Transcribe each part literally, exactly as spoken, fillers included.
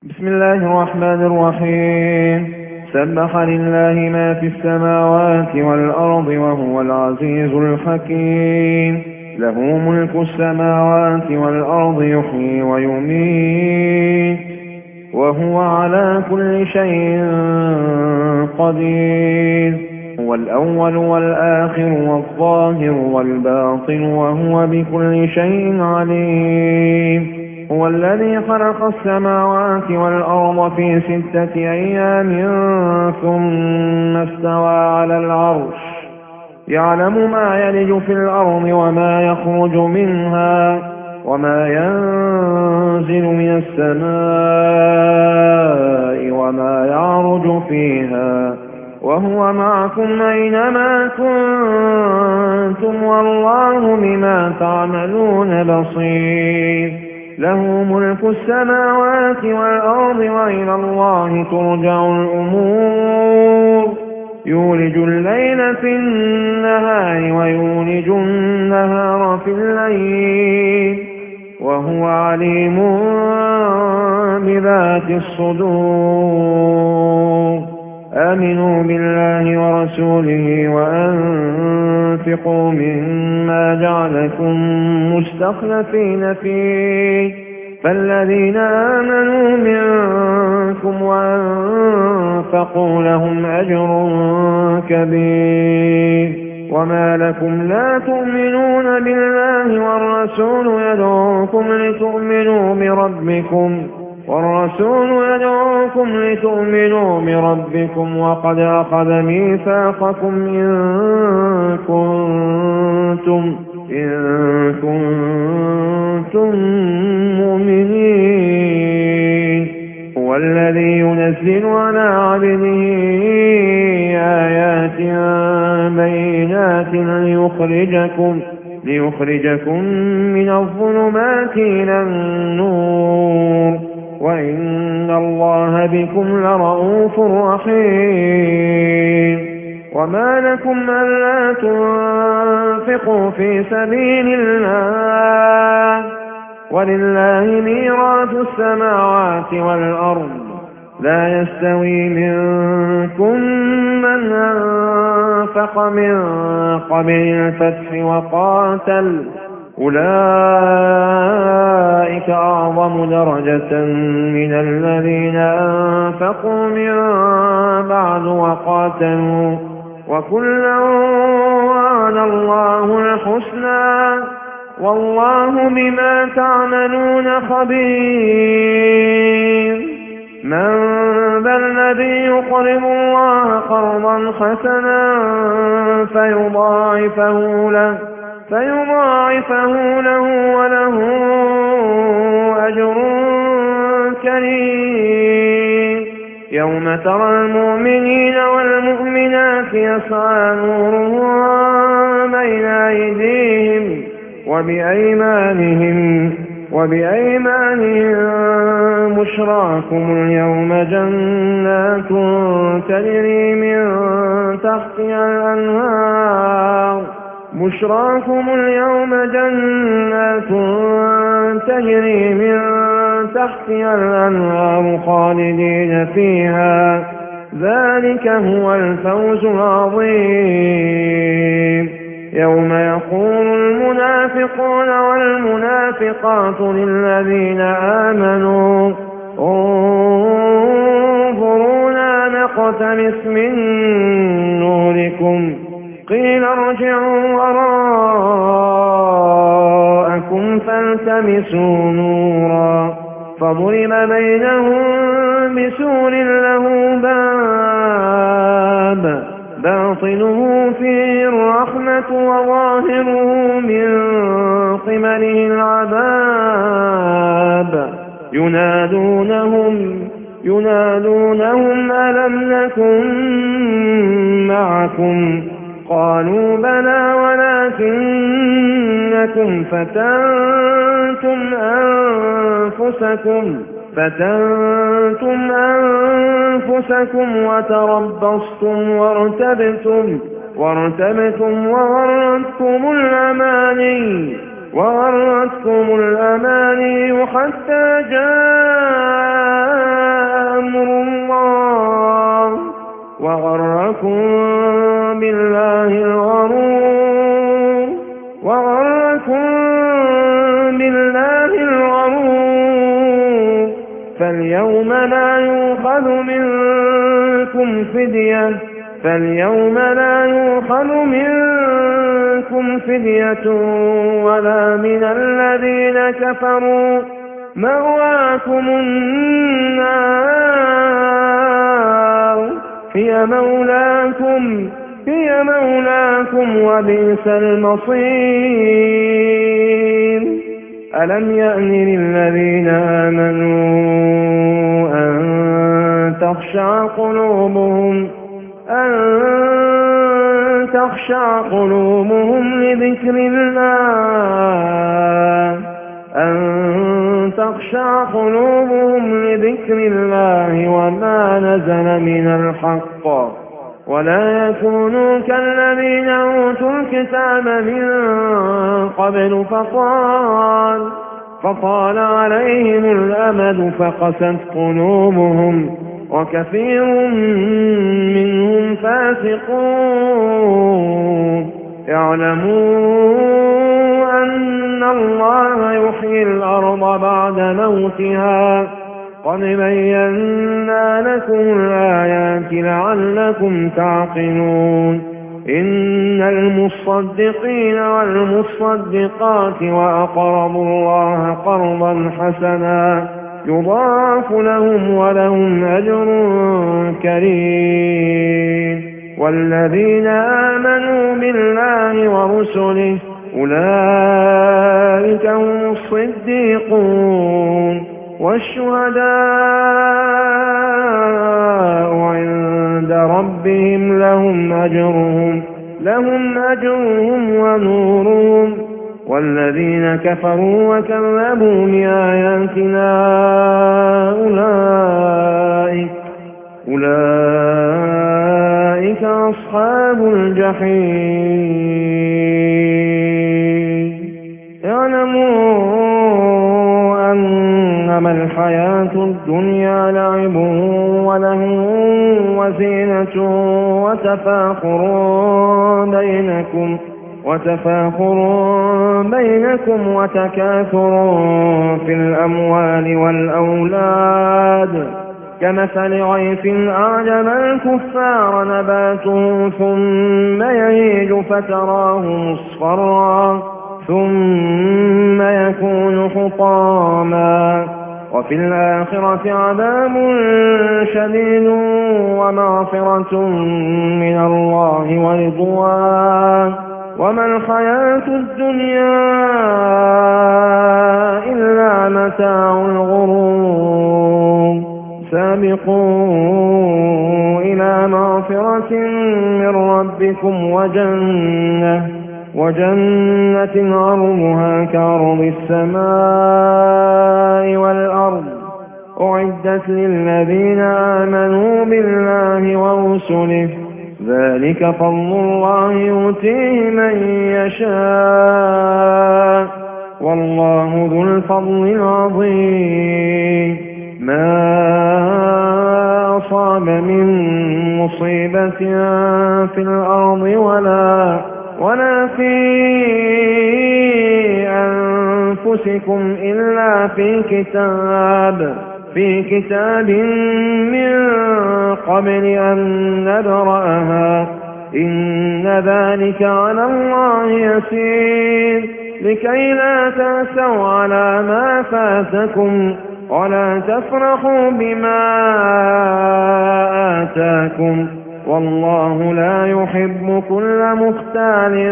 بسم الله الرحمن الرحيم. سبح لله ما في السماوات والأرض وهو العزيز الحكيم. له ملك السماوات والأرض يحيي ويميت وهو على كل شيء قدير. هو الأول والآخر والظاهر والباطن وهو بكل شيء عليم. هو الذي خلق السماوات والأرض في ستة أيام ثم استوى على العرش يعلم ما يلج في الأرض وما يخرج منها وما ينزل من السماء وما يعرج فيها وهو معكم أينما كنتم والله بما تعملون بصير. له ملك السماوات والأرض وإلى الله ترجع الأمور. يولج الليل في النهار ويولج النهار في الليل وهو عليم بذات الصدور. آمنوا بالله ورسوله وأنفقوا مما جعلكم مستخلفين فيه فالذين آمنوا منكم وأنفقوا لهم أجر كبير. وما لكم لا تؤمنون بالله والرسول يدعوكم لتؤمنوا بربكم والرسول يدعوكم لتؤمنوا بربكم وقد أخذ ميثاقكم إن كنتم إن كنتم مؤمنين. هو الذي ينزل على عبده آيات بينات ليخرجكم ليخرجكم من الظلمات إلى النور وإن الله بكم لرءوف رحيم. وما لكم ألا تنفقوا في سبيل الله ولله ميراث السماوات والأرض لا يستوي منكم من أنفق من قبل الفتح وقاتل أولئك أعظم درجة من الذين أنفقوا من بعد وقاتلوا وكلا وعد الله الحسنى والله بما تعملون خبير. من ذا الذي يقرض الله قرضا حسنا فيضاعفه له فيضاعفه له وله أجر كريم. يوم ترى المؤمنين والمؤمنات يسعى نورهم بين أيديهم وبأيمانهم وبأيمانهم بشراكم اليوم جنات تجري من تحتها الأنهار بشراكم اليوم جنات تجري من تحتها الأنهار خالدين فيها ذلك هو الفوز العظيم. يوم يقول المنافقون والمنافقات للذين آمنوا انظرونا نقتبس من نوركم قيل ارجعوا وراءكم فالتمسوا نورا فضرب بينهم بسور له باب باطنه فيه الرحمة وظاهره من قبله العذاب ينادونهم ينادونهم ألم نكن معكم قالوا بلى ولكنكم فتنتم أنفسكم فتنتم أنفسكم وتربصتم وارتبتم وارتبتم وغرتكم الأماني وغرتكم الأماني حتى جاء وغركم بالله الغرور وغركم بالله الغرور فاليوم لا يؤخذ منكم فدية فاليوم لا يؤخذ منكم فدية ولا من الذين كفروا مأواكم النار هي مولاكم هي مولاكم وبئس المصير ألم يأن للذين آمنوا أن تخشع قلوبهم أن تخشع قلوبهم لذكر الله أن تخشع قلوبهم لذكر الله وما نزل من الحق ولا يكونوا كالذين أوتوا الكتاب من قبل فطال فطال عليهم الأمد فقست قلوبهم وكثير منهم فاسقون اعلموا أن الله يحيي الأرض بعد موتها قد بينا لكم الآيات لعلكم تعقلون إن المصدقين والمصدقات وأقرضوا الله قرضا حسنا يضاعف لهم ولهم أجر كريم والذين آمنوا بالله ورسله أولئك هم الصديقون والشهداء عند ربهم لهم أجرهم لهم أجرهم ونورهم والذين كفروا وكذبوا بآياتنا أولئك أولئك أصحاب الجحيم اعلموا أنما الحياة الدنيا لعب ولهو وزينة وتفاخر بينكم وتفاخر بينكم وتكاثر في الأموال والأولاد كمثل غيث أعجب الكفار نباته ثم يهيج فتراه مصفرا ثم يكون حطاما وفي الآخرة عذاب شديد ومغفرة من الله ورضوان وما الحياة الدنيا إلا متاع الغرور سابقوا إلى مغفرة من ربكم وجنة وجنة عرضها كعرض السماء والأرض أعدت للذين آمنوا بالله ورسله ذلك فضل الله يؤتيه من يشاء والله ذو الفضل العظيم ما أصاب من مصيبة في الأرض ولا ولا في أنفسكم إلا في كتاب في كتاب من قبل أن نبرأها إن ذلك على الله يسير لكي لا تأسوا على ما فاتكم ولا تفرحوا بما آتاكم والله لا يحب كل مختال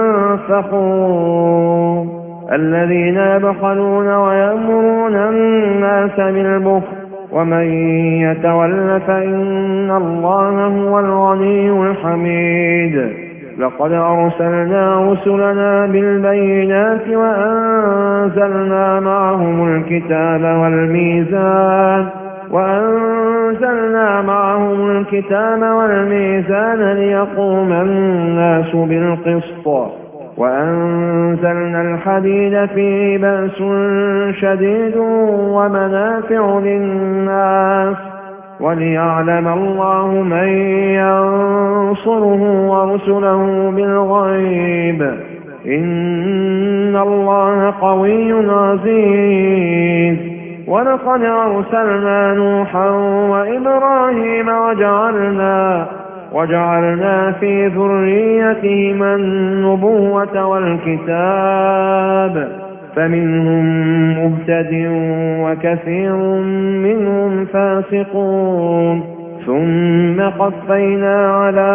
فخور الذين يبخلون ويأمرون الناس بالبخل ومن يتول فإن الله هو الغني الحميد لقد أرسلنا رسلنا بالبينات وأنزلنا معهم الكتاب والميزان وأنزلنا معهم الكتاب والميزان ليقوم الناس بالقسط وأنزلنا الحديد فيه بأس شديد ومنافع للناس وليعلم الله من ينصره ورسله بالغيب إن الله قوي عزيز. ولقد أرسلنا نوحا وإبراهيم وجعلنا وجعلنا في ذريتهما النبوة والكتاب فمنهم مهتد وكثير منهم فاسقون. ثم قفينا على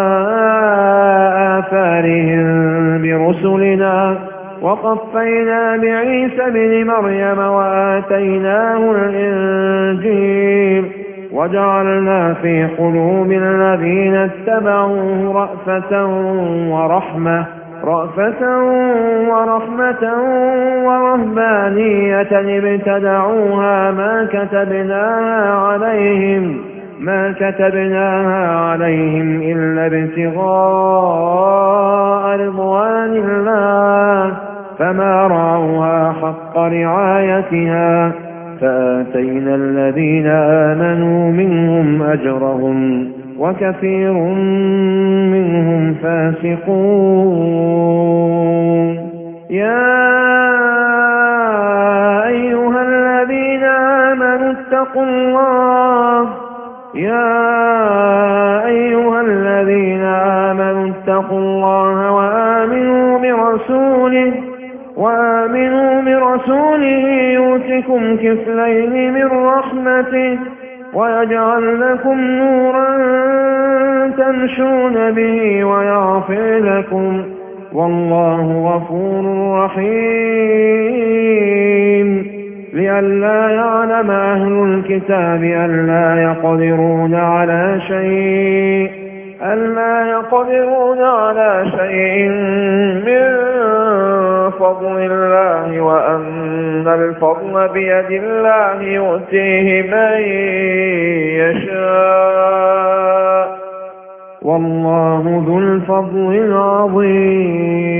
آثارهم برسلنا وقفينا بعيسى ابن مريم وآتيناه الإنجيل وجعلنا في قلوب الذين اتبعوه رأفة ورحمة رأفة ورحمة ورهبانية ابتدعوها ما كتبناها عليهم ما كتبناها عليهم إلا ابتغاء رضوان الله فما رعوها حق رعايتها فآتينا الذين آمنوا منهم أجرهم وكثير منهم فاسقون. يا أيها الذين آمنوا اتقوا الله يا أيها الذين آمنوا اتقوا الله وآمنوا برسوله وآمنوا برسوله يؤتكم كفلين من رحمته ويجعل لكم نورا تمشون به ويغفر لكم والله غفور رحيم. لئلا يعلم أهل الكتاب ألا يقدرون على شيء ألا يقدرون على شيء من فضل الله وأن الفضل بيد الله يؤتيه من يشاء والله ذو الفضل العظيم.